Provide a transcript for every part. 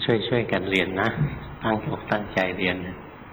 ช่วยกันเรียนนะตั้งอกตั้งใจเรียน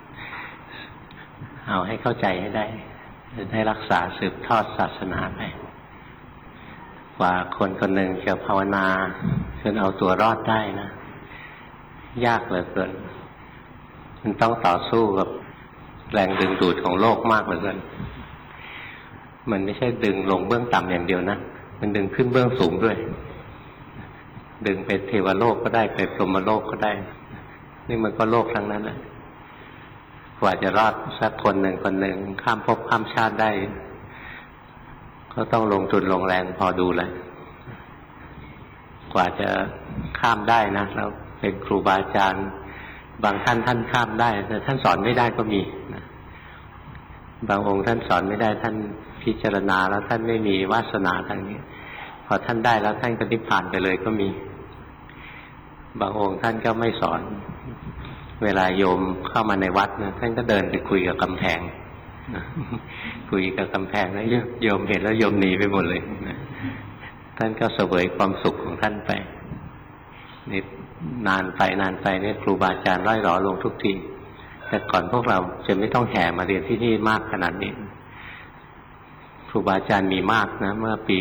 เอาให้เข้าใจให้ได้จะได้รักษาสืบทอดศาสนาไปกว่าคนคนหนึ่งจะภาวนาจนเอาตัวรอดได้นะยากเหลือเกินมันต้องต่อสู้กับแรงดึงดูดของโลกมากเหลือเกินมันไม่ใช่ดึงลงเบื้องต่ำอย่างเดียวนะมันดึงขึ้นเบื้องสูงด้วยดึงไปเทวโลกก็ได้ไปพรหมโลกก็ได้นี่มันก็โลกทั้งนั้นแหละกว่าจะรอดสักคนหนึ่งข้ามภพข้ามชาติได้ก็ต้องลงทุนลงแรงพอดูแหละกว่าจะข้ามได้นะแล้วเป็นครูบาอาจารย์บางท่านข้ามได้แต่ท่านสอนไม่ได้ก็มีนะบางองค์ท่านสอนไม่ได้ท่านพิจารณาแล้วท่านไม่มีวาสนาทางนี้พอท่านได้แล้วท่านก็นิพพานไปเลยก็มีบางองค์ท่านก็ไม่สอนเวลาโยมเข้ามาในวัดนะท่านก็เดินไปคุยกับกำแพงคุยกับกำแพงแล้วโยมเห็นแล้วโยมหนีไปหมดเลยนะท่านก็เสวยความสุขของท่านไปนี่นานไปเนี่ยครูบาอาจารย์ร่อยหรอลงทุกทีแต่ก่อนพวกเราจะไม่ต้องแห่มาเรียนที่นี่มากขนาดนี้ครูบาอาจารย์มีมากนะเมื่อปี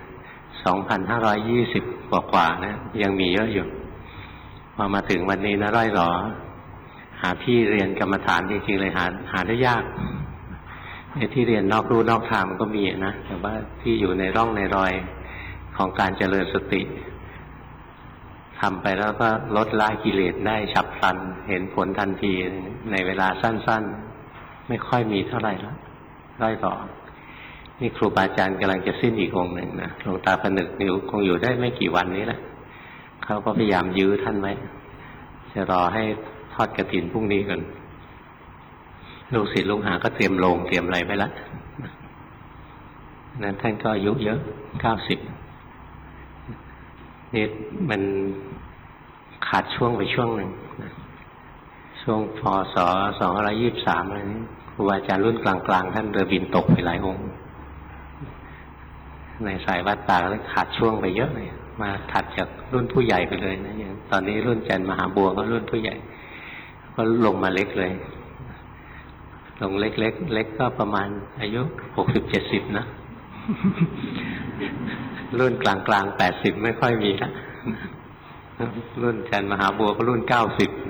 2520กว่านะยังมีเยอะอยู่พอมาถึงวันนี้นะร่อยหรอหาที่เรียนกรรมฐานจริงๆเลยหาได้ยากไอ้ที่เรียนนอกรู้นอกทางมันก็มีนะแต่ว่าที่อยู่ในร่องในรอยของการเจริญสติทำไปแล้วก็ลดละกิเลสได้ฉับพลันเห็นผลทันทีในเวลาสั้นๆไม่ค่อยมีเท่าไหร่แล้วร่อยหรอนี่ครูบาอาจารย์กำลังจะสิ้นอีกองค์หนึ่งนะหลวงตาผนึกนิวคงอยู่ได้ไม่กี่วันนี้แหละเขาก็พยายามยื้อท่านไว้จะรอให้ทอดกฐินพรุ่งนี้กันลูกศิษย์ลูกหาก็เตรียมโลงเตรียมอะไรไว้แล้วนั้นท่านก็อายุเยอะ90นี่มันขาดช่วงไปช่วงหนึ่งช่วงพ.ศ. 2523อะไรนี้ครูบาอาจารย์รุ่นกลางๆท่านเรือบินตกไปหลายองค์ในสายวัดป่าแล้วขาดช่วงไปเยอะเลยมาถัดจากรุ่นผู้ใหญ่ไปเลยนะอย่างตอนนี้รุ่นจันทร์มหาบัวก็รุ่นผู้ใหญ่ก็ลงมาเล็กเลยลงเล็กก็ประมาณอายุ60-70นะรุ่นกลาง80ไม่ค่อยมีละรุ่นจันทร์มหาบัวก็รุ่น90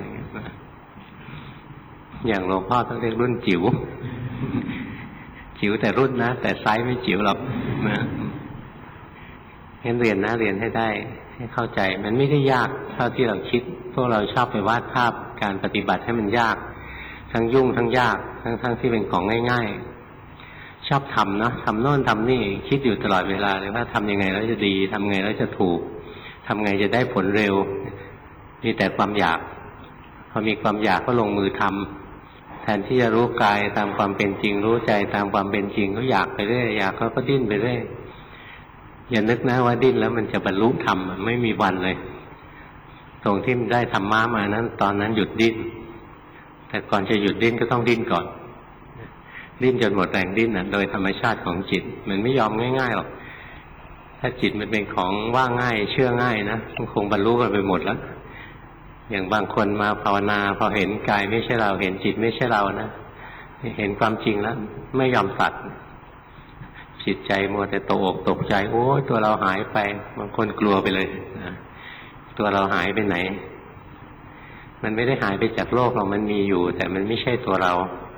อย่างหลวงพ่อต้องเรียกรุ่นจิ๋วจิ๋วแต่รุ่นนะแต่ไซส์ไม่จิ๋วหรอกนะงั้นเรียนนะเรียนให้ได้ให้เข้าใจมันไม่ได้ยากเท่าที่เราคิดพวกเราชอบไปวาดภาพการปฏิบัติให้มันยากทั้งยุ่งทั้งยากทั้งที่เป็นของง่ายๆชอบทำนะทำโน่นทำนี่คิดอยู่ตลอดเวลาเลยว่าทำยังไงแล้วจะดีทำไงแล้วจะถูกทำไงจะได้ผลเร็วมีแต่ความอยากพอมีความอยากก็ลงมือทำแทนที่จะรู้กายตามความเป็นจริงรู้ใจตามความเป็นจริงก็อยากไปเรื่อยอยากก็ดิ้นไปเรื่อยอย่านึกนะว่าดิ้นแล้วมันจะบรรลุธรรมไม่มีวันเลยตรงที่ได้ธรรมะมานั้นตอนนั้นหยุดดิ้นแต่ก่อนจะหยุดดิ้นก็ต้องดิ้นก่อนดิ้นจนหมดแรงดิ้นโดยธรรมชาติของจิตมันไม่ยอมง่ายๆหรอกถ้าจิตมันเป็นของว่าง่ายเชื่อง่ายนะมันคงบรรลุกันไปหมดแล้วอย่างบางคนมาภาวนาพอเห็นกายไม่ใช่เราเห็นจิตไม่ใช่เรานะเห็นความจริงแล้วไม่ยอมตัดจิตใจมัวแต่ตกอกตกใจโอ้ยตัวเราหายไปบางคนกลัวไปเลยตัวเราหายไปไหนมันไม่ได้หายไปจากโลกหรอกมันมีอยู่แต่มันไม่ใช่ตัวเรา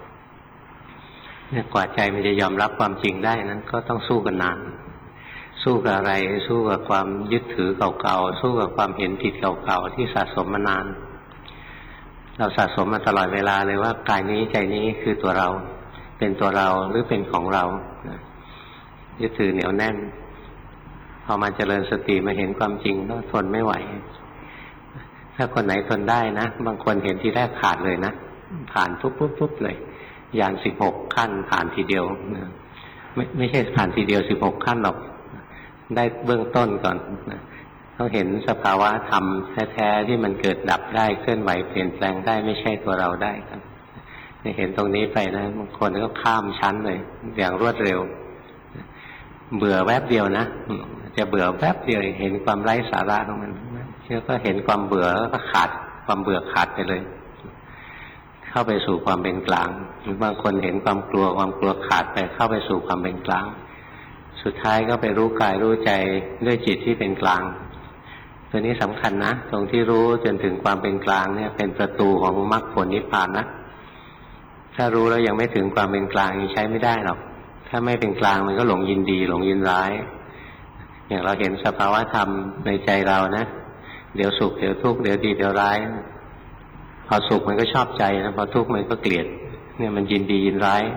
เนี่ยกว่าใจมันจะยอมรับความจริงได้นั้นก็ต้องสู้กันนานสู้กับอะไรสู้กับความยึดถือเก่าๆสู้กับความเห็นผิดเก่าๆที่สะสมมานานเราสะสมมาตลอดเวลาเลยว่ากายนี้ใจนี้คือตัวเราเป็นตัวเราหรือเป็นของเรายึดถือเหนียวแน่นพอมาเจริญสติมาเห็นความจริงก็ทนไม่ไหวถ้าคนไหนทนได้นะบางคนเห็นทีแรกขาดเลยนะผ่านปุ๊บเลยยาน16ขั้นผ่านทีเดียวไม่ใช่ผ่านทีเดียว16ขั้นหรอกได้เบื้องต้นก่อนต้องเห็นสภาวะธรรมแท้ๆที่มันเกิดดับได้เคลื่อนไหวเปลี่ยนแปลงได้ไม่ใช่ตัวเราได้ครับเห็นตรงนี้ไปนะบางคนก็ข้ามชั้นเลยอย่างรวดเร็วเบื่อแวบเดียวนะจะเบื่อแวบเดียวเห็นความไร้สาระของมันเชื่อก็เห็นความเบื่อแล้วก็ขาดความเบื่อขาดไปเลยเข้าไปสู่ความเป็นกลางหรือบางคนเห็นความกลัวขาดไปเข้าไปสู่ความเป็นกลางสุดท้ายก็ไปรู้กายรู้ใจด้วยจิตที่เป็นกลางตัวนี้สำคัญนะตรงที่รู้จนถึงความเป็นกลางเนี่ยเป็นประตูของมรรคผลนิพพานนะถ้ารู้แล้วยังไม่ถึงความเป็นกลางใช้ไม่ได้หรอกถ้าไม่เป็นกลางมันก็หลงยินดีหลงยินร้ายอย่างเราเห็นสภาวะธรรมในใจเรานะเดี๋ยวสุขเดี๋ยวทุกข์เดี๋ยวดีเดี๋ยวร้ายพอสุขมันก็ชอบใจนะพอทุกข์มันก็เกลียดเนี่ยมันยินดียินร้าย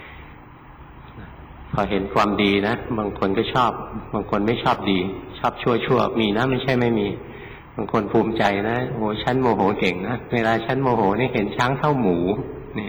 พอเห็นความดีนะบางคนก็ชอบบางคนไม่ชอบดีชอบชั่วมีนะไม่ใช่ไม่มีบางคนภูมิใจนะโอ้ฉันโมโหเก่งนะเวลาฉันโมโหนี่เห็นช้างเท่าหมูนี่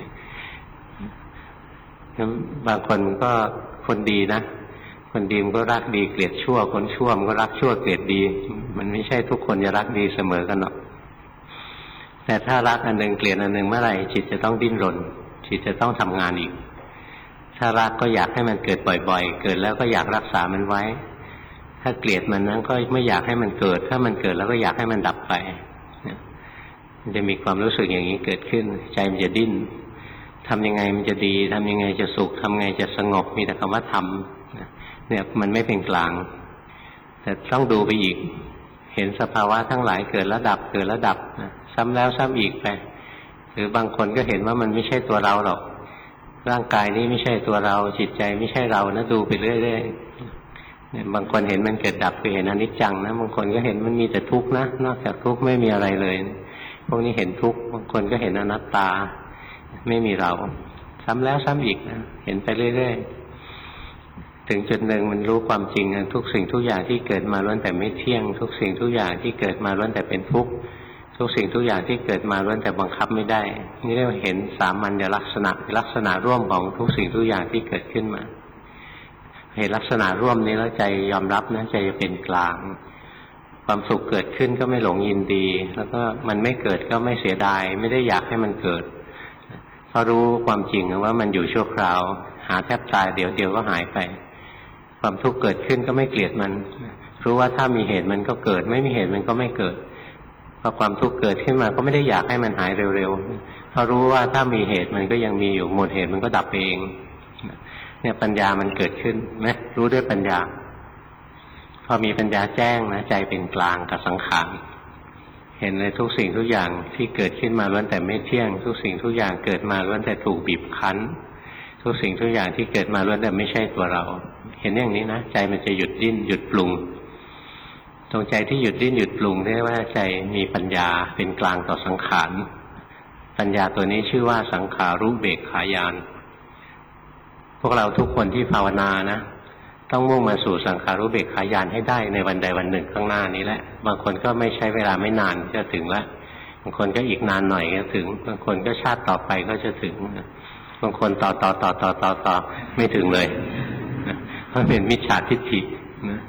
บางคนก็คนดีนะคนดีมันก็รักดีเกลียดชั่วคนชั่วมันก็รักชั่วเกลียดดีมันไม่ใช่ทุกคนจะรักดีเสมอกันหรอกแต่ถ้ารักอันหนึ่งเกลียดอันหนึ่งเมื่อไหร่จิตจะต้องดิ้นรนจิตจะต้องทำงานอีกถ้ารักก็อยากให้มันเกิดบ่อยๆเกิดแล้วก็อยากรักษามันไว้ถ้าเกลียดมันนั้นก็ไม่อยากให้มันเกิดถ้ามันเกิดแล้วก็อยากให้มันดับไปมันจะมีความรู้สึกอย่างนี้เกิดขึ้นใจมันจะดิ้นทำยังไงมันจะดีทำยังไงจะสุขทำไงจะสงบมีแต่คำว่าทำเนี่ยมันไม่เป็นกลางแต่ต้องดูไปอีกเห็นสภาวะทั้งหลายเกิดแล้วดับเกิดแล้วดับซ้ำแล้วซ้ำอีกไปหรือบางคนก็เห็นว่ามันไม่ใช่ตัวเราหรอกร่างกายนี้ไม่ใช่ตัวเราจิตใจไม่ใช่เรานะดูไปเรื่อยๆบางคนเห็นมันเกิดดับไปเห็นอนิจจังนะบางคนก็เห็นมันมีแต่ทุกข์นะนอกจากทุกข์ไม่มีอะไรเลยพวกนี้เห็นทุกข์บางคนก็เห็นอนัตตาไม่มีเราซ้ำแล้วซ้ำอีกนะเห็นไปเรื่อยๆถึงจุดหนึ่งมันรู้ความจริงทุกสิ่งทุกอย่างที่เกิดมาล้วนแต่ไม่เที่ยงทุกสิ่งทุกอย่างที่เกิดมาล้วนแต่เป็นทุกข์ทุกสิ่งทุกอย่างที่เกิดมาล้วนแต่บังคับไม่ได้นี่เรียกว่าเห็นสามัญลักษณะร่วมของทุกสิ่งทุกอย่างที่เกิดขึ้นมาเห็นลักษณะร่วมนี้แล้วใจยอมรับนะใจจะเป็นกลางความสุขเกิดขึ้นก็ไม่หลงยินดีแล้วก็มันไม่เกิดก็ไม่เสียดายไม่ได้อยากให้มันเกิดเพราะรู้ความจริงว่ามันอยู่ชั่วคราวหาแทบตายเดี๋ยวก็หายไปความทุกข์เกิดขึ้นก็ไม่เกลียดมันรู้ว่าถ้ามีเหตุมันก็เกิดไม่มีเหตุมันก็ไม่เกิดพอความทุกข์เกิดขึ้นมาก็ไม่ได้อยากให้มันหายเร็วๆเพราะรู้ว่าถ้ามีเหตุมันก็ยังมีอยู่หมดเหตุมันก็ดับเองเนี่ยปัญญามันเกิดขึ้นไหมรู้ด้วยปัญญาพอมีปัญญาแจ้งนะใจเป็นกลางกับสังขารเห็นเลยทุกสิ่งทุกอย่างที่เกิดขึ้นมาล้วนแต่ไม่เที่ยงทุกสิ่งทุกอย่างเกิดมาล้วนแต่ถูกบีบคั้นทุกสิ่งทุกอย่างที่เกิดมาล้วนแต่ไม่ใช่ตัวเราเห็นอย่างนี้นะใจมันจะหยุดดิ้นหยุดปรุงตรงใจที่หยุดดิ้นหยุดปรุงเรียกว่าใจมีปัญญาเป็นกลางต่อสังขารปัญญาตัวนี้ชื่อว่าสังขารุเบกขาญาณพวกเราทุกคนที่ภาวนานะต้องมุ่งมาสู่สังขารุเบกขาญาณให้ได้ในวันใดวันหนึ่งข้างหน้านี้แหละบางคนก็ไม่ใช้เวลาไม่นานก็ถึงละบางคนก็อีกนานหน่อยก็ถึงบางคนก็ชาติต่อไปก็จะถึงบางคนต่อไม่ถึงเลยเพราะเป็นมิจฉาทิฏฐินะ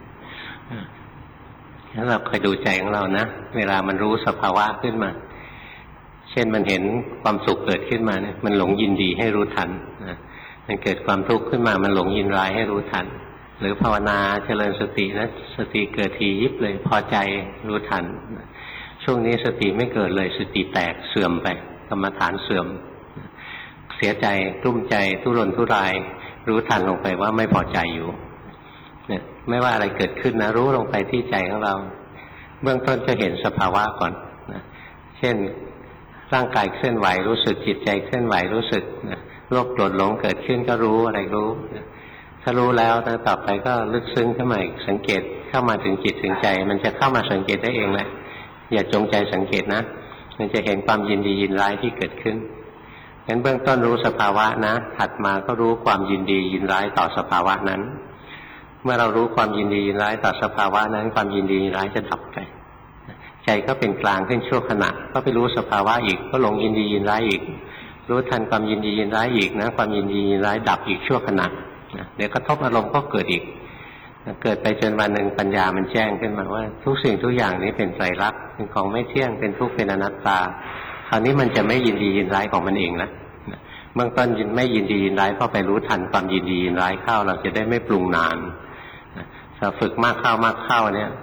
ถ้าเราคอยดูใจของเรานะเวลามันรู้สภาวะขึ้นมาเช่นมันเห็นความสุขเกิดขึ้นมาเนี่ยมันหลงยินดีให้รู้ทันนะมันเกิดความทุกข์ขึ้นมามันหลงยินร้ายให้รู้ทันหรือภาวนาเจริญสตินะสติเกิดทียิบเลยพอใจรู้ทันช่วงนี้สติไม่เกิดเลยสติแตกเสื่อมไปกรรมฐานเสื่อมเสียใจกลุ้มใจทุรนทุรายรู้ทันลงไปว่าไม่พอใจอยู่เนี่ยไม่ว่าอะไรเกิดขึ้นนะรู้ลงไปที่ใจของเราเบื้องต้นจะเห็นสภาวะก่อนนะเช่นร่างกายเคลื่อนไหวรู้สึกจิตใจเคลื่อนไหวรู้สึกนะโลภโกรธหลงเกิดขึ้นก็รู้อะไรรู้นะถ้ารู้แล้วต่อไปก็ลึกซึ้งขึ้นมาอีกสังเกตเข้ามาถึงจิตถึงใจมันจะเข้ามาสังเกตได้เองแหละอย่าจงใจสังเกตนะมันจะเห็นความยินดียินร้ายที่เกิดขึ้นงั้นเบื้องต้นรู้สภาวะนะถัดมาก็รู้ความยินดียินร้ายต่อสภาวะนั้นเมื่อเรารู้ความยินดียินร้ายต่อสภาวะนั้นความยินดียินร้ายจะดับไปใจก็เป็นกลางขึ้นชั่วขณะก็ไปรู้สภาวะอีกก็หลงยินดียินร้ายอีกรู้ทันความยินดียินร้ายอีกนะความยินดียินร้ายดับอีกชั่วขณะเดี๋ยวกระทบอารมณ์ก็เกิดอีกเกิดไปจนวันหนึ่งปัญญามันแจ้งขึ้นมาว่าทุกสิ่งทุกอย่างนี้เป็นไตรลักษณ์เป็นของไม่เที่ยงเป็นทุกข์เป็นอนัตตาคราวนี้มันจะไม่ยินดียินร้ายของมันเองแล้วเบื้องต้นไม่ยินดียินร้ายพอไปรู้ทันความยินดียินร้ายเข้าเราจะได้ไม่ปรุงนานถ้าฝึกมากเข้าเนี่ย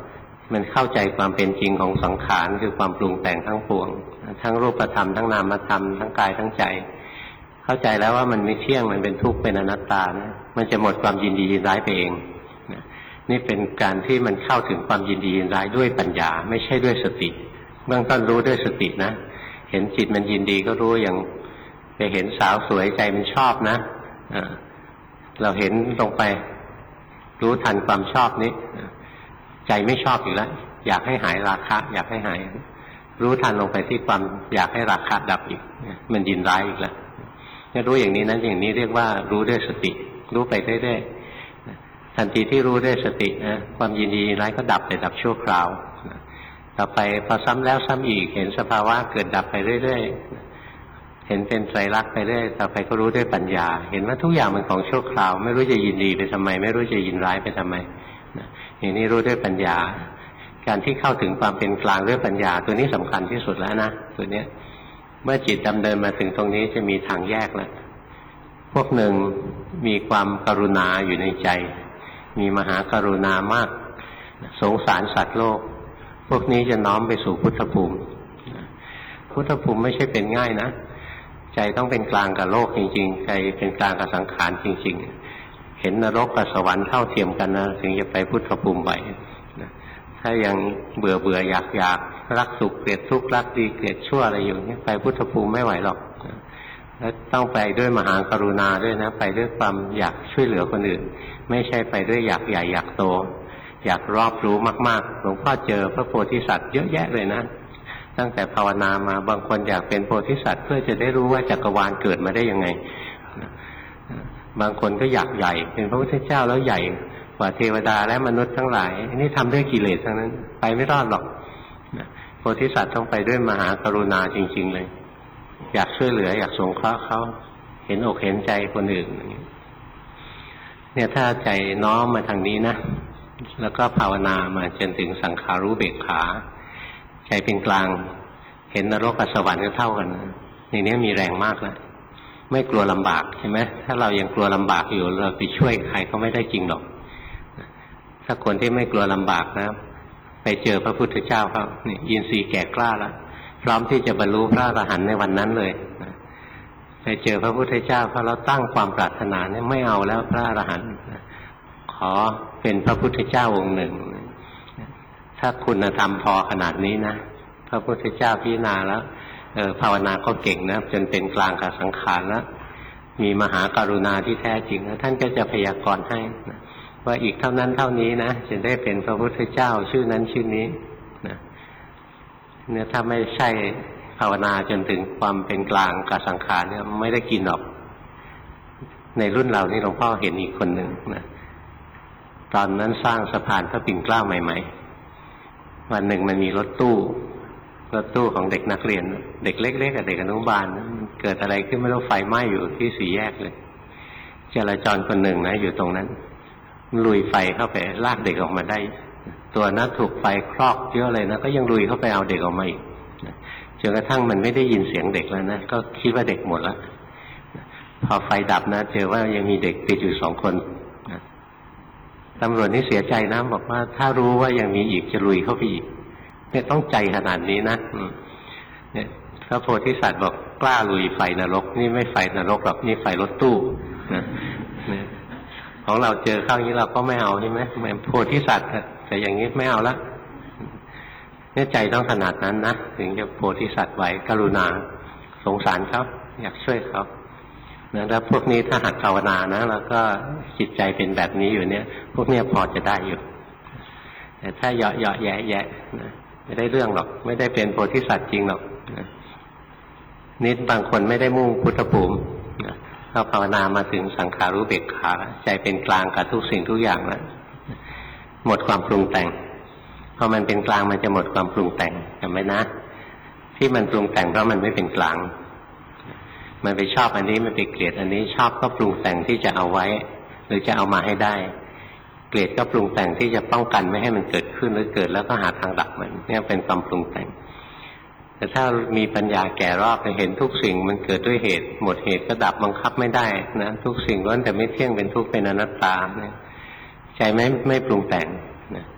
มันเข้าใจความเป็นจริงของสังขารคือความปรุงแต่งทั้งปวงทั้งรูปธรรมทั้งนามธรรมทั้งกายทั้งใจเข้าใจแล้วว่ามันไม่เที่ยงมันเป็นทุกข์เป็นอนัตตานะมันจะหมดความยินดียินร้ายไปเองนี่เป็นการที่มันเข้าถึงความยินดียินร้ายด้วยปัญญาไม่ใช่ด้วยสติเบื้องต้นรู้ด้วยสตินะเห็นจิตมันยินดีก็รู้อย่างไปเห็นสาวสวยใจมันชอบนะเราเห็นลงไปรู้ทันความชอบนี้ใจไม่ชอบอีกแล้วอยากให้หายราคะอยากให้หายรู้ทันลงไปที่ความอยากให้ราคะดับอีกมันยินร้ายอีกแล้วรู้อย่างนี้นั้นอย่างนี้เรียกว่ารู้ด้วยสติรู้ไปเรื่อยๆทันทีที่รู้ด้วยสตินะความยินดีร้ายก็ดับไปดับชั่วคราวต่อไปพอซ้ำแล้วซ้ำอีกเห็นสภาวะเกิดดับไปเรื่อยๆเห็นเป็นไตรลักษณ์ไปเรื่อยต่อไปก็รู้ด้วยปัญญาเห็นว่าทุกอย่างมันของชั่วคราวไม่รู้จะยินดีไปทำไมไม่รู้จะยินร้ายไปทำไมอย่างนี้รู้ด้วยปัญญาการที่เข้าถึงความเป็นกลางด้วยปัญญาตัวนี้สำคัญที่สุดแล้วนะตัวเนี้ยเมื่อจิตดำเนินมาถึงตรงนี้จะมีทางแยกแล้วพวกหนึ่งมีความกรุณาอยู่ในใจมีมหากรุณามากสงสารสัตว์โลกพวกนี้จะน้อมไปสู่พุทธภูมิพุทธภูมิไม่ใช่เป็นง่ายนะใจต้องเป็นกลางกับโลกจริงๆใจเป็นกลางกับสังขารจริงๆเห็นนรกกับสวรรค์เท่าเทียมกันนะถึงจะไปพุทธภูมิไหวถ้ายังเบื่อเบื่ออยากอยากรักสุขเกลียดทุกข์รักดีเกลียดชั่วอะไรอยู่นี่ไปพุทธภูมิไม่ไหวหรอกแล้วต้องไปด้วยมหากรุณาด้วยนะไปด้วยความอยากช่วยเหลือคนอื่นไม่ใช่ไปด้วยอยากใหญ่อยากโตอยากรอบรู้มากๆหลวงพ่อเจอพระโพธิสัตว์เยอะแยะเลยนะตั้งแต่ภาวนามาบางคนอยากเป็นโพธิสัตว์เพื่อจะได้รู้ว่าจักรวาลเกิดมาได้ยังไงบางคนก็อยากใหญ่เป็นพระพุทธเจ้าแล้วใหญ่กว่าเทวดาและมนุษย์ทั้งหลายอันนี้ทำด้วยกิเลสทั้งนั้นไปไม่รอดหรอกโพธิสัตว์ต้องไปด้วยมหากรุณาจริงๆเลยอยากช่วยเหลืออยากสงเคราะห์เขาเห็นอกเห็นใจคนอื่นเนี่ยถ้าใจน้อมมาทางนี้นะแล้วก็ภาวนามาจนถึงสังขารู้เบกขาใจเป็นกลางเห็นนรกกับสวรรค์ก็เท่ากันในนี้มีแรงมากแล้วไม่กลัวลำบากใช่ไหมถ้าเรายังกลัวลำบากอยู่เราไปช่วยใครก็ไม่ได้จริงหรอกถ้าคนที่ไม่กลัวลำบากนะไปเจอพระพุทธเจ้าครับนี่อินทรีย์แก่กล้าแล้วพร้อมที่จะบรรลุพระอรหันต์ในวันนั้นเลยไปเจอพระพุทธเจ้าพอเราตั้งความปรารถนาเนี่ยไม่เอาแล้วพระอรหันต์ขอเป็นพระพุทธเจ้าองค์หนึ่งถ้าคุณธรรมพอขนาดนี้นะพระพุทธเจ้าพิจารณาแล้วภาวนาก็เก่งนะจนเป็นกลางกับสังขารแล้วมีมหากรุณาที่แท้จริงนะท่านก็จะพยากรณ์ให้นะว่าอีกเท่านั้นเท่านี้นะจะได้เป็นพระพุทธเจ้าชื่อนั้นชื่อนี้นะเนี่ยถ้าไม่ใช่ภาวนาจนถึงความเป็นกลางกับสังขารเนี่ยไม่ได้กินหรอกในรุ่นเรานี่หลวงพ่อเห็นอีกคนหนึ่งนะตอนนั้นสร้างสะพานพระปิ่นเกล้าใหม่ๆวันหนึ่งมันมีรถตู้ของเด็กนักเรียนเด็กเล็กๆกับเด็กอนุบาลเกิดอะไรขึ้นไม่รู้ไฟไหม้อยู่ที่สี่แยกเลยจราจรคนหนึ่งนะอยู่ตรงนั้นลุยไฟเข้าไปลากเด็กออกมาได้ตัวนั้นถูกไฟคลอกเยอะเลยนะก็ยังลุยเข้าไปเอาเด็กออกมาอีกจนกระทั่งมันไม่ได้ยินเสียงเด็กแล้วนะก็คิดว่าเด็กหมดแล้วพอไฟดับนะเจอว่ายังมีเด็กติดอยู่2 คนตำรวจนี่เสียใจนะบอกว่าถ้ารู้ว่ายังมีอีกจะลุยเข้าไปอีกเนี่ยต้องใจขนาดนี้นะเนี่ยพระโพธิสัตว์บอกกล้าลุยไฟนรกนี่ไม่ไฟนรกหรอกนี่ไฟรถตู้นะของเราเจอข้างนี้เราก็ไม่เอาใช่ไหมเหมือนโพธิสัตว์แต่อย่างนี้ไม่เอาละเนี่ยใจต้องขนาดนั้นนะถึงจะโพธิสัตว์ไหวกรุณาสงสารเขาอยากช่วยเขาแล้วพวกนี้ถ้าหัดภาวนานะแล้วก็จิตใจเป็นแบบนี้อยู่เนี่ยพวกนี้พอจะได้อยู่แต่ถ้าเหยาะแยะนะไม่ได้เรื่องหรอกไม่ได้เป็นโพธิสัตว์จริงหรอกนิดบางคนไม่ได้มุ่งพุทธภูมิก็ภาวนามาถึงสังขารู้เบกขาใจเป็นกลางกับทุกสิ่งทุกอย่างแล้วหมดความปรุงแต่งพอมันเป็นกลางมันจะหมดความปรุงแต่งจำไว้นะที่มันปรุงแต่งเพราะมันไม่เป็นกลางมันไปชอบอันนี้มันไปเกลียดอันนี้ชอบก็ปรุงแต่งที่จะเอาไว้หรือจะเอามาให้ได้เกลียดก็ปรุงแต่งที่จะป้องกันไม่ให้มันเกิดขึ้นหรือเกิดแล้วก็หาทางดับมันเนี่ยเป็นความปรุงแต่งแต่ถ้ามีปัญญาแก่รอบเห็นทุกสิ่งมันเกิดด้วยเหตุหมดเหตุก็ดับบังคับไม่ได้นะทุกสิ่งล้วนแต่ไม่เที่ยงเป็นทุกข์เป็นอนัตตาเนี่ยใจไม่ปรุงแต่งนะ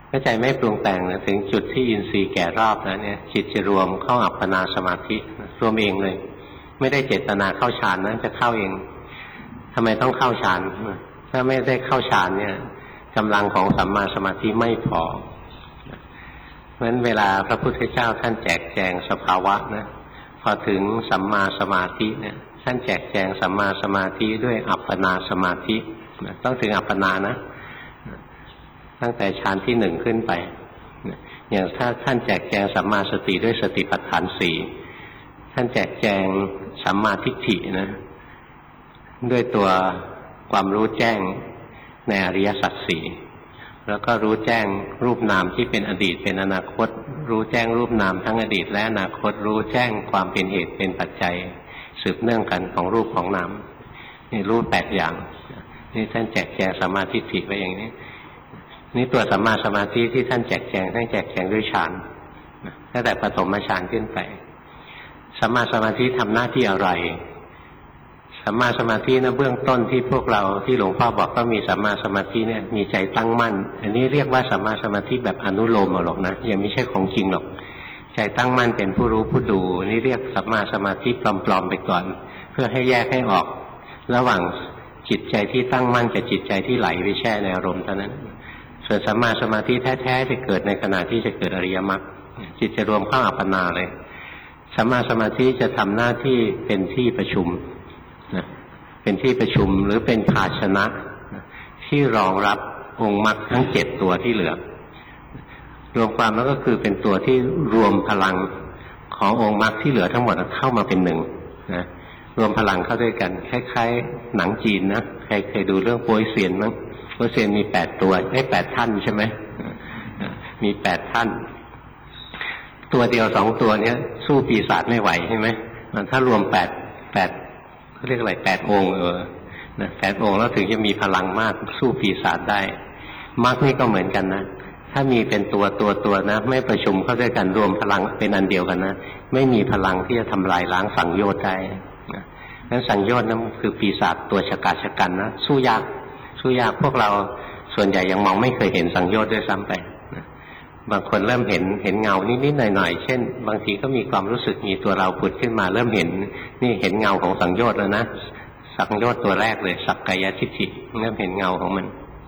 ถ้าใจไม่ปรุงแต่งนะถึงจุดที่อินทรีย์แก่รอบแล้วเนี่ยจิตจะรวมเข้าอัปปนาสมาธิรวมเองเลยไม่ได้เจตนาเข้าฌานนั้นจะเข้าเองทำไมต้องเข้าฌานถ้าไม่ได้เข้าฌานเนี่ยกำลังของสัมมาสมาธิไม่พอเพราะฉะนั้นเวลาพระพุทธเจ้าท่านแจกแจงสภาวะนะพอถึงสัมมาสมาธิเนี่ยท่านแจกแจงสัมมาสมาธิด้วยอัปปนาสมาธิต้องถึงอัปปนานะตั้งแต่ฌานที่หนึ่งขึ้นไปอย่างถ้าท่านแจกแจงสัมมาสติด้วยสติปัฏฐานสี่ท่านแจกแจงสัมมาทิฏฐินะด้วยตัวความรู้แจ้งในอริยสัจสี่แล้วก็รู้แจ้งรูปนามที่เป็นอดีตเป็นอนาคตรู้แจ้งรูปนามทั้งอดีตและอนาคตรู้แจ้งความเป็นเหตุเป็นปัจจัยสืบเนื่องกันของรูปของนามนี่รู้8อย่างนี่ท่านแจกแจงสัมมาทิฏฐิไว้อย่างนี้นี่ตัวสัมมาสมาธิที่ท่านแจกแจงท่านแจกแจงด้วยฌานตั้งแต่ปฐมฌานขึ้นไปสัมมาสมาธิทำหน้าที่อะไรสัมมาสมาธินะเบื้องต้นที่พวกเราที่หลวงพ่อบอกว่ามีสัมมาสมาธิเนี่ยมีใจตั้งมั่นอันนี้เรียกว่าสัมมาสมาธิแบบอนุโลมหรอกนะยังไม่ใช่ของจริงหรอกใจตั้งมั่นเป็นผู้รู้ผู้ดูนี่เรียกสัมมาสมาธิปลอมๆไปก่อนเพื่อให้แยกให้ออกระหว่างจิตใจที่ตั้งมั่นกับจิตใจที่ไหลไปแช่ในอารมณ์เท่านั้นส่วนสัมมาสมาธิแท้ๆจะเกิดในขณะที่จะเกิดอริยมรรคจิตจะรวมเข้าอัปปนาเลยสัมมาสมาธิจะทำหน้าที่เป็นที่ประชุมนะเป็นที่ประชุมหรือเป็นภาชนะที่รองรับองค์มรรคทั้ง7ตัวที่เหลือรวมความแล้วก็คือเป็นตัวที่รวมพลังขององค์มรรคที่เหลือทั้งหมดเข้ามาเป็นหนึ่งนะรวมพลังเข้าด้วยกันคล้ายๆหนังจีนนะใครเคยดูเรื่องโป๊ยเซียนมั้งโป๊ยเซียนมี8ตัว8ท่านใช่ไหมมี8ท่านตัวเดียว2ตัวเนี้ยสู้ปีศาจไม่ไหวใช่ไหมถ้ารวม8เขาเรียกอะไร8องค์นะ8องค์แล้วถึงจะมีพลังมากสู้ปีศาจได้มรรคนี่ก็เหมือนกันนะถ้ามีเป็นตัวนะไม่ประชุมเข้าด้วยกันรวมพลังเป็นอันเดียวกันนะไม่มีพลังที่จะทำลายล้างสังโยชน์ได้นะนั้นสังโยชน์นั้นคือปีศาจตัวฉกาจฉกันนะสู้ยากพวกเราส่วนใหญ่ยังมองไม่เคยเห็นสังโยชน์ด้วยซ้ำไปนะบางคนเริ่มเห็นเงานิดๆหน่อยๆเช่นบางทีก็มีความรู้สึกมีตัวเราผุดขึ้นมาเริ่มเห็นเงาของสังโยชน์แล้วนะสังโยชน์ตัวแรกเลยสักกายทิฏฐิเริ่มเห็นเงาของมัน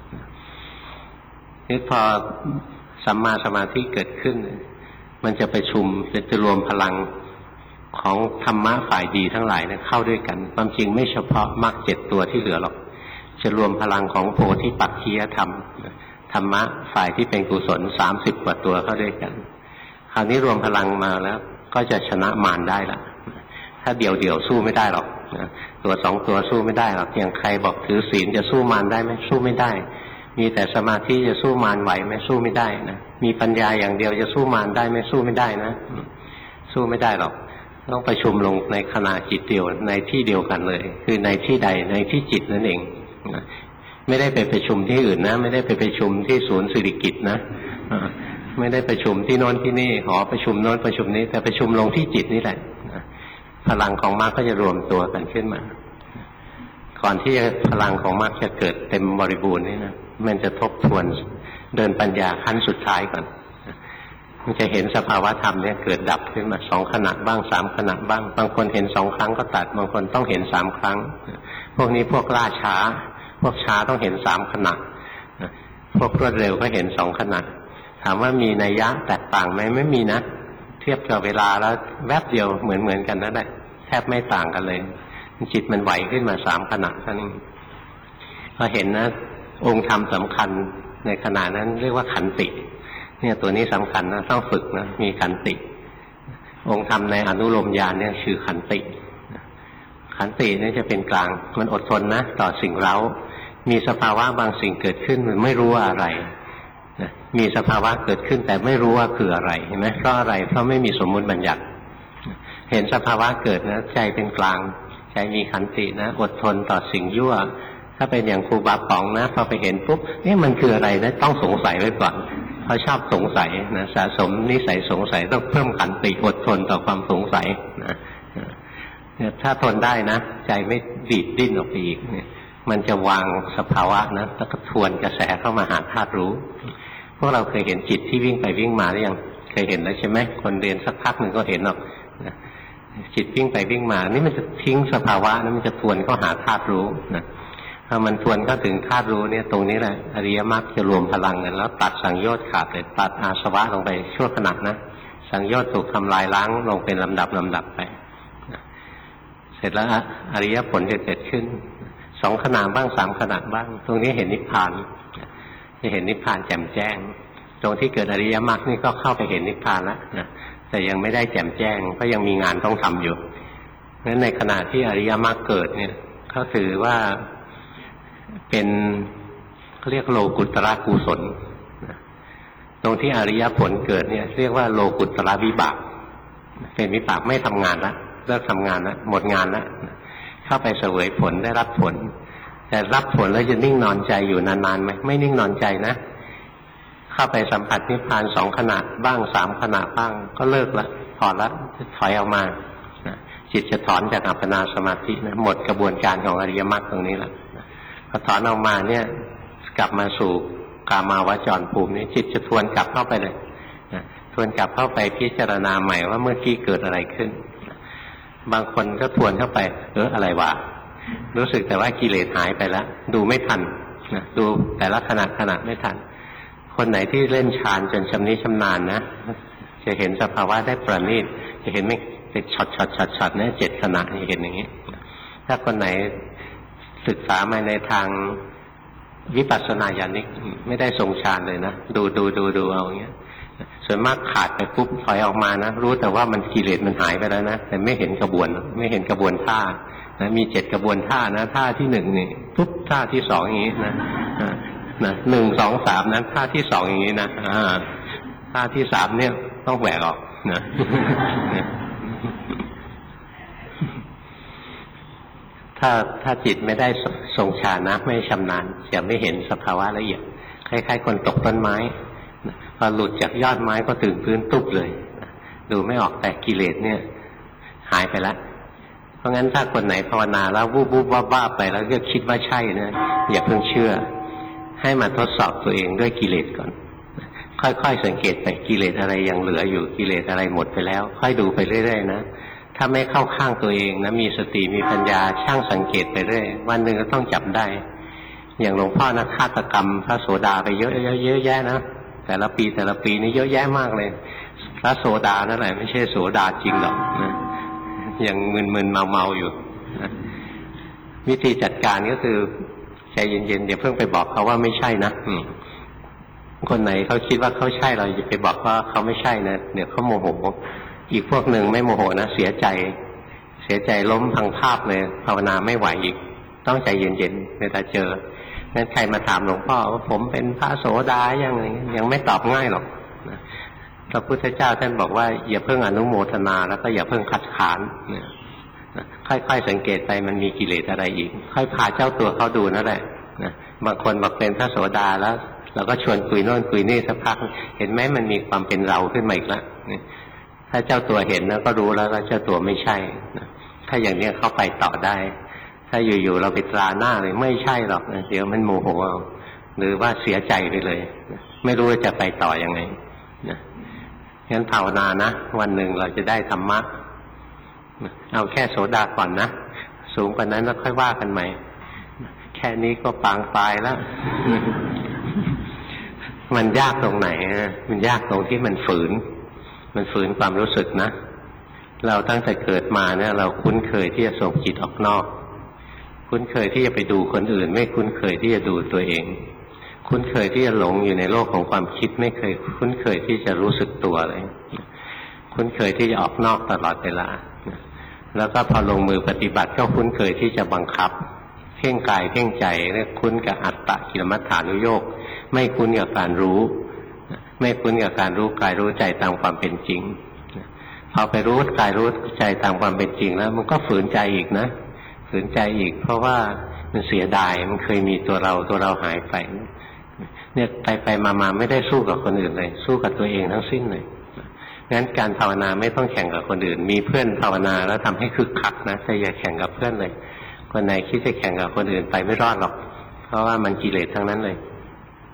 นี่พอสัมมาสมาธิเกิดขึ้นมันจะประชุมจะรวมพลังของธรรมะฝ่ายดีทั้งหลายนะเข้าด้วยกันความจริงไม่เฉพาะมรรค7ตัวที่เหลือหรอกจะรวมพลังของโพธิปักขียธรรมธรรมะฝ่ายที่เป็นกุศล30กว่าตัวเข้าด้วยกันคราวนี้รวมพลังมาแล้วก็จะชนะมารได้ละถ้าเดี่ยวสู้ไม่ได้หรอกตัว2ตัวสู้ไม่ได้หรอกอย่างใครบอกถือศีลจะสู้มารได้ไหมสู้ไม่ได้มีแต่สมาธิจะสู้มารไหวไหมสู้ไม่ได้นะมีปัญญาอย่างเดียวจะสู้มารได้ไหมสู้ไม่ได้นะสู้ไม่ได้หรอกต้องประชุมลงในขณะจิตเดียวในที่เดียวกันเลยคือในที่ใดในที่จิตนั่นเองไม่ได้ไปประชุมที่อื่นนะไม่ได้ไปประชุมที่ศูนย์สิริกิติ์นะไม่ได้ประชุมที่โน้นที่นี่หอประชุมโน้นประชุมนี้แต่ประชุมลงที่จิตนี่แหละพลังของมรรคก็จะรวมตัวกันขึ้นมาก่อนที่พลังของมรรคจะเกิดเต็มบริบูรณ์นี่นะมันจะทบทวนเดินปัญญาขั้นสุดท้ายก่อนมันจะเห็นสภาวะธรรมเนี่ยเกิดดับขึ้นมา2ขณะบ้าง3ขณะบ้างบางคนเห็น2ครั้งก็ตัดบางคนต้องเห็น3ครั้งพวกนี้พวกล่าช้าพวกช้าต้องเห็น3ขณะพวกรวดเร็วก็เห็น2ขณะถามว่ามีนัยยะแตกต่างไหมไม่มีนะเทียบกับเวลาแล้วแวบเดียวเหมือนกันนั่นแหละแทบไม่ต่างกันเลยจิตมันไหวขึ้นมา3ขณะเท่านั้นพอเห็นนะองค์ธรรมสำคัญในขณะนั้นเรียกว่าขันติเนี่ยตัวนี้สำคัญนะต้องฝึกนะมีขันติองค์ธรรมในอนุโลมญาณเนี่ยคือขันติขันตินี่จะเป็นกลางมันอดทนนะต่อสิ่งเร้ามีสภาวะบางสิ่งเกิดขึ้นมันไม่รู้ว่าอะไรมีสภาวะเกิดขึ้นแต่ไม่รู้ว่าคืออะไรเห็นไหมเพราะอะไรเพราะไม่มีสมมุติบัญญัติเห็นสภาวะเกิดนะใจเป็นกลางใจมีขันตินะอดทนต่อสิ่งยั่วถ้าเป็นอย่างครูบาป๋องนะพอไปเห็นปุ๊บนี่มันคืออะไรนะต้องสงสัยไว้ก่อนเขาชอบสงสัยนะสะสมนิสัยสงสัยต้องเพิ่มขันติอดทนต่อความสงสัยนะถ้าทนได้นะใจไม่ดีดดิ้นออกไปอีกเนี่ยมันจะวางสภาวะนะแล้วก็ทวนกระแสเข้ามาหาธาตุรู้พวกเราเคยเห็นจิตที่วิ่งไปวิ่งมาหรือยังเคยเห็นแล้วใช่ไหมคนเรียนสักพักหนึ่งก็เห็นหรอกจิตวิ่งไปวิ่งมานี่มันจะทิ้งสภาวะนะมันจะทวนเข้าหาธาตุรู้นะถ้ามันทวนเข้าถึงธาตุรู้เนี่ยตรงนี้แหละอริยมรรคจะรวมพลังกันแล้วตัดสังโยชน์ขาดเลยตัดอาสวะลงไปชั่วขณะนะสังโยชน์ถูกทำลายล้างลงเป็นลำดับไปเสร็จแล้วอริยผลจะเกิดขึ้น2 ขณะบ้าง3 ขณะบ้างตรงนี้เห็นนิพพานจะเห็นนิพพานแจ่มแจ้งตรงที่เกิดอริยมรรคนี่ก็เข้าไปเห็นนิพพานแล้วนะแต่ยังไม่ได้แจ่มแจ้งก็ยังมีงานต้องทำอยู่เพราะฉะนั้นในขณะที่อริยมรรคเกิดเนี่ยเขาถือว่าเป็นเขาเรียกโลกุตระกุศลตรงที่อริยผลเกิดเนี่ยเรียกว่าโลกุตระวิบากเป็นวิบากไม่ทำงานแล้วเลิกทำงานแล้วหมดงานแล้วเข้าไปเสวยผลได้รับผลแต่รับผลแล้วจะนิ่งนอนใจอยู่นานๆไหมไม่นิ่งนอนใจนะเข้าไปสัมผัสนิพพาน2 ขณะบ้าง3 ขณะบ้างก็เลิกละถอนละถอยออกมาจิตจะถอนจากอัปปนาสมาธินะหมดกระบวนการของอริยมรรคตรงนี้ละพอถอนออกมาเนี่ยกลับมาสู่กามาวจรภูมินี้จิตจะทวนกลับเข้าไปเลยทวนกลับเข้าไปพิจารณาใหม่ว่าเมื่อกี้เกิดอะไรขึ้นบางคนก็ทวนเข้าไปอะไรวะรู้สึกแต่ว่ากิเลสหายไปแล้วดูไม่ทันนะดูแต่ละขณะไม่ทันคนไหนที่เล่นฌานจนชำนิชำนาญนะจะเห็นสภาวะได้ประณีตจะเห็นไม่เป็นช็อตๆนะ7 ขณะจะเห็นอย่างนี้ถ้าคนไหนศึกษามาในทางวิปัสสนาญาณิกไม่ได้ทรงฌานเลยนะดูเอาอย่างเงี้ยส่วนมากขาดไปปุ๊บถอยออกมานะรู้แต่ว่ามันกิเลสมันหายไปแล้วนะแต่ไม่เห็นกระบวนท่านะมี7 กระบวนท่านะท่าที่1นี่ปุ๊บท่าที่2อย่างนี้นะ1 2 3นั้นท่าที่2อย่างนี้นะท่าที่3เนี่ยต้องแหวกออกนะถ้าจิตไม่ได้ทรงฌานนะไม่ชำนาญจะไม่เห็นสภาวะละเอียดคล้ายๆคนตกต้นไม้พอหลุดจากยอดไม้ก็ถึงพื้นตุ๊บเลยดูไม่ออกแต่กิเลสเนี่ยหายไปแล้วเพราะงั้นถ้าคนไหนภาวนาแล้ววูบบ้าไปแล้วก็คิดว่าใช่นะอย่าเพิ่งเชื่อให้มาทดสอบตัวเองด้วยกิเลสก่อนค่อยๆสังเกตไปกิเลสอะไรยังเหลืออยู่กิเลสอะไรหมดไปแล้วค่อยดูไปเรื่อยๆนะถ้าไม่เข้าข้างตัวเองนะมีสติมีปัญญาช่างสังเกตไปเรื่อยวันหนึ่งก็ต้องจับได้อย่างหลวงพ่อนะฆาตกรรมพระโสดาไปเยอะแยะนะแต่ละปีนี่เยอะแยะมากเลยพระโสดานั่นแหละไม่ใช่โสดาจริงหรอกนะยังมึนเมาอยู่นะวิธีจัดการก็คือใจเย็นๆอย่าเพิ่งไปบอกเขาว่าไม่ใช่นะคนไหนเขาคิดว่าเขาใช่เราอย่าไปบอกว่าเขาไม่ใช่นะเดี๋ยวเขาโมโหอีกพวกหนึ่งไม่โมโหนะเสียใจล้มพังภาพเลยภาวนาไม่ไหวอีกต้องใจเย็นๆเวลาเจองั้นใครมาถามหลวงพ่อว่าผมเป็นพระโสดายังไม่ตอบง่ายหรอกพระพุทธเจ้าท่านบอกว่าอย่าเพิ่งอนุโมทนาแล้วก็อย่าเพิ่งคัดค้านค่อยๆสังเกตไปมันมีกิเลสอะไรอีกค่อยพาเจ้าตัวเขาดูนั่นแหละบางคนบอกเป็นพระโสดาแล้วเราก็ชวนคุยโน่นคุยนี่สักพักเห็นไหมมันมีความเป็นเราขึ้นมาอีกแล้วถ้าเจ้าตัวเห็นแล้วก็รู้แล้วว่าเจ้าตัวไม่ใช่ถ้าอย่างนี้เข้าไปต่อได้ถ้าอยู่ๆเราไปตราหน้าเลยไม่ใช่หรอกเดี๋ยวมันโมโหเอาหรือว่าเสียใจไปเลยไม่รู้ว่าจะไปต่อยังไงงั้นภาวนานะวันหนึ่งเราจะได้ธรรมะเอาแค่โสดาก่อนนะสูงกว่านั้นแล้วค่อยว่ากันใหม่แค่นี้ก็ปางตายแล้ว มันยากตรงไหนมันยากตรงที่มันฝืนความรู้สึกนะเราตั้งแต่เกิดมาเนี่ยเราคุ้นเคยที่จะส่งจิตออกนอกคุ้นเคยที่จะไปดูคนอื่นไม่คุ้นเคยที่จะดูตัวเองคุ้นเคยที่จะหลงอยู่ในโลกของความคิดไม่เคยคุ้นเคยที่จะรู้สึกตัวเลยคุ้นเคยที่จะออกนอกตลอดเวลาแล้วก็พอลงมือปฏิบัติก็คุ้นเคยที่จะบังคับเพ่งกายเพ่งใจเรียกคุ้นกับอัตตกิลมัฏฐานุโยคไม่คุ้นกับการรู้ไม่คุ้นกับการรู้กายรู้ใจตามความเป็นจริงพอไปรู้กายรู้ใจตามความเป็นจริงแล้วมันก็ฝืนใจอีกนะฝืนใจอีกเพราะว่ามันเสียดายมันเคยมีตัวเราหายไปเนี่ยไปมาไม่ได้สู้กับคนอื่นเลยสู้กับตัวเองทั้งสิ้นเลยงั้นการภาวนาไม่ต้องแข่งกับคนอื่นมีเพื่อนภาวนาแล้วทำให้คึกคักนะแต่อย่าแข่งกับเพื่อนเลยคนไหนคิดจะแข่งกับคนอื่นไปไม่รอดหรอกเพราะว่ามันกิเลสทั้งนั้นเลย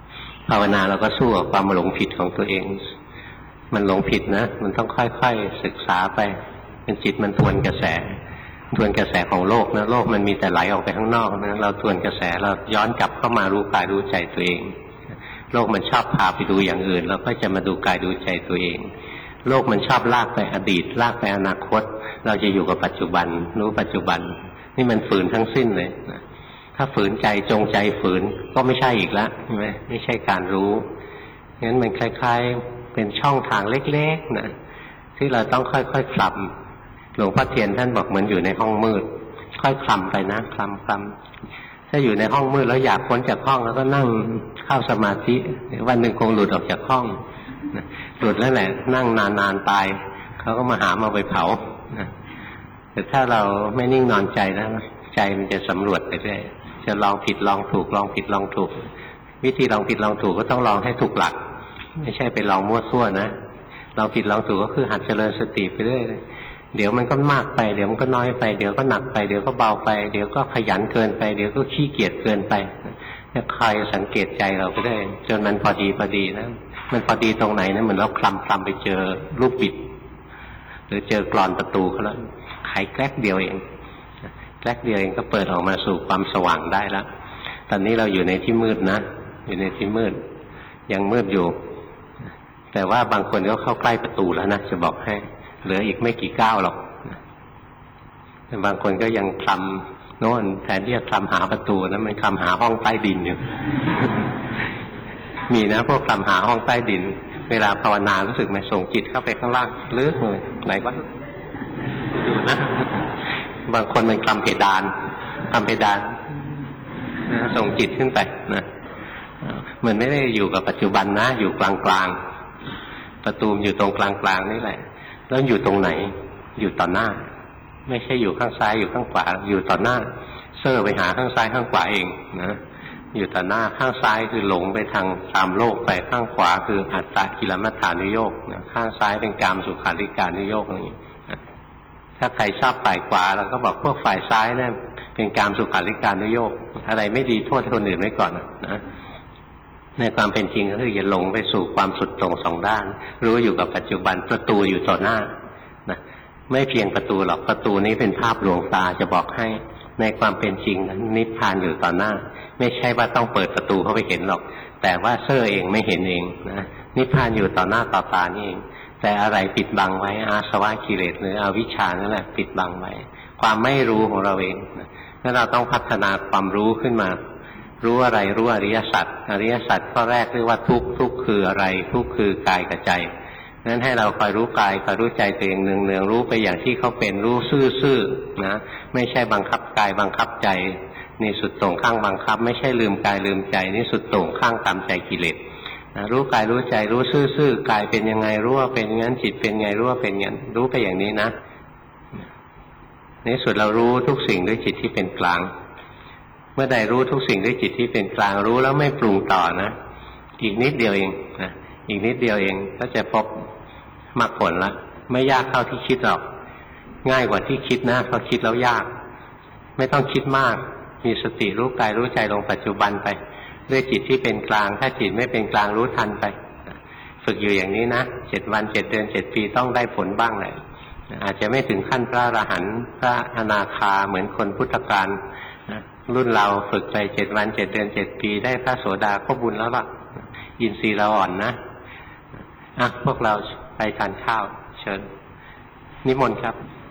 ภาวนาเราก็สู้กับความหลงผิดของตัวเองมันหลงผิดนะมันต้องค่อยๆศึกษาไปเป็นจิตมันทวนกระแสของโลกนะโลกมันมีแต่ไหลออกไปข้างนอกนะเราทวนกระแสเราย้อนกลับเข้ามารู้กายรู้ใจตัวเองโลกมันชอบพาไปดูอย่างอื่นเราก็จะมาดูกายดูใจตัวเองโลกมันชอบลากไปอดีตลากไปอนาคตเราจะอยู่กับปัจจุบันรู้ปัจจุบันนี่มันฝืนทั้งสิ้นเลยนะถ้าฝืนใจจงใจฝืนก็ไม่ใช่อีกแล้วใช่ไหมไม่ใช่การรู้งั้นมันคล้ายๆเป็นช่องทางเล็กๆนะที่เราต้องค่อยๆคลำหลวงพ่อเทียนท่านบอกเหมือนอยู่ในห้องมืดค่อยคลำไปนะคลำถ้าอยู่ในห้องมืดแล้วอยากพ้นจากห้องแล้วก็นั่งเข้าสมาธิวันหนึ่งคงหลุดออกจากห้องหลุดแล้วแหละนั่งนานๆตายเขาก็มาหามาไปเผาแต่ถ้าเราไม่นิ่งนอนใจแล้วใจมันจะสำรวจไปเรื่อยจะลองผิดลองถูกลองผิดลองถูกวิธีลองผิดลองถูกก็ต้องลองให้ถูกหลักไม่ใช่ไปลองมั่วซั่วนะลองผิดลองถูกก็คือหัดเจริญสติไปเรื่อยเดี๋ยวมันก็มากไปเดี๋ยวมันก็น้อยไปเดี๋ยวก็หนักไปเดี๋ยวก็เบาไปเดี๋ยวก็ขยันเกินไปเดี๋ยวก็ขี้เกียจเกินไปจะคอยสังเกตใจเราไปได้จนมันพอดีนะมันพอดีตรงไหนนะเหมือนเราคลำไปเจอลูกบิดหรือเจอกลอนประตูเขาแล้วไขแกลกเดียวเองแกลกเดียวเองก็เปิดออกมาสู่ความสว่างได้แล้วตอนนี้เราอยู่ในที่มืดนะอยู่ในที่มืดยังมืดอยู่แต่ว่าบางคนก็เข้าใกล้ประตูแล้วนะจะบอกให้เหลืออีกไม่กี่ก้าวหรอกแต่บางคนก็ยังคลำโน่นแทนที่จะคลำหาประตูนะมันคลำหาห้องใต้ดินอยู่ มีนะพวกคลำหาห้องใต้ดินเวลาภาวนารู้สึกไหมส่งจิตเข้าไปข้างล่างลึกเลยไหนวะดูนะบางคนมันคลำเพดานส่งจิตขึ้นไปนะมันไม่ได้อยู่กับปัจจุบันนะอยู่กลางๆประตูอยู่ตรงกลางๆนี่แหละแล้วอยู่ตรงไหนอยู่ต่อหน้าไม่ใช่อยู่ข้างซ้ายอยู่ข้างขวาอยู่ต่อหน้าเซ่อไปหาข้างซ้ายข้างขวาเองนะอยู่ต่อหน้าข้างซ้ายคือหลงไปทางตามโลกไปข้างขวาคืออัตตกิลมัฏฐานุโยคนะข้างซ้ายเป็นกามสุขาริการนุโยคอย่างนี้ถ้าใครชอบฝ่ายขวาเราก็บอกพวกฝ่ายซ้ายเนี่ยเป็นกามสุขาริการนุโยคอะไรไม่ดีโทษคนอื่นไว้ก่อนนะในความเป็นจริงก็คืออย่าหลงไปสู่ความสุดตรงสองด้านรู้อยู่กับปัจจุบันประตูอยู่ต่อหน้านะไม่เพียงประตูหรอกประตูนี้เป็นภาพลวงตาจะบอกให้ในความเป็นจริงนั้นนิพพานอยู่ต่อหน้าไม่ใช่ว่าต้องเปิดประตูเข้าไปเห็นหรอกแต่ว่าเซ่อเองไม่เห็นเองนะนิพพานอยู่ต่อหน้าต่อตานี่เองแต่อะไรปิดบังไว้อาสวะกิเลสหรืออวิชชานั่นแหละปิดบังไว้ความไม่รู้ของเราเองนั่นเราต้องพัฒนาความรู้ขึ้นมารู้อะไรรู้อริยสัจอริยสัจข้อแรกเรียกว่าทุกข์ทุกข์คืออะไรทุกข์คือกายกับใจนั้นให้เราคอยรู้กายคอยรู้ใจตัวเองเนืองๆรู้ไปอย่างที่เขาเป็นรู้ซื่อๆนะไม่ใช่บังคับกายบังคับใจนี่สุดโต่งข้างบังคับไม่ใช่ลืมกายลืมใจนี่สุดโต่งข้างตามใจกิเลสนะรู้กายรู้ใจรู้ซื่อๆกายเป็นยังไงรู้ว่าเป็นงั้นจิตเป็นไงรู้ว่าเป็นงั้นรู้ไปอย่างนี้นะในสุดเรารู้ทุกสิ่งด้วยจิตที่เป็นกลางเมื่อใดรู้ทุกสิ่งด้วยจิตที่เป็นกลางรู้แล้วไม่ปรุงต่อนะอีกนิดเดียวเองนะอีกนิดเดียวเองก็จะพบมรรคผลละไม่ยากเท่าที่คิดหรอกง่ายกว่าที่คิดนะเพราะคิดแล้วยากไม่ต้องคิดมากมีสติรู้กายรู้ใจลงปัจจุบันไปด้วยจิตที่เป็นกลางถ้าจิตไม่เป็นกลางรู้ทันไปฝึกอยู่อย่างนี้นะ7 วัน 7 เดือน 7 ปีต้องได้ผลบ้างแหละอาจจะไม่ถึงขั้นพระอรหันต์พระอนาคาเหมือนคนพุทธกาลรุ่นเราฝึกไป7 วัน 7 เดือน 7 ปีได้พระโสดาก็บุญแล้วล่ะอินทรีย์เราอ่อนนะพวกเราไปทานข้าวเชิญนิมนต์ครับ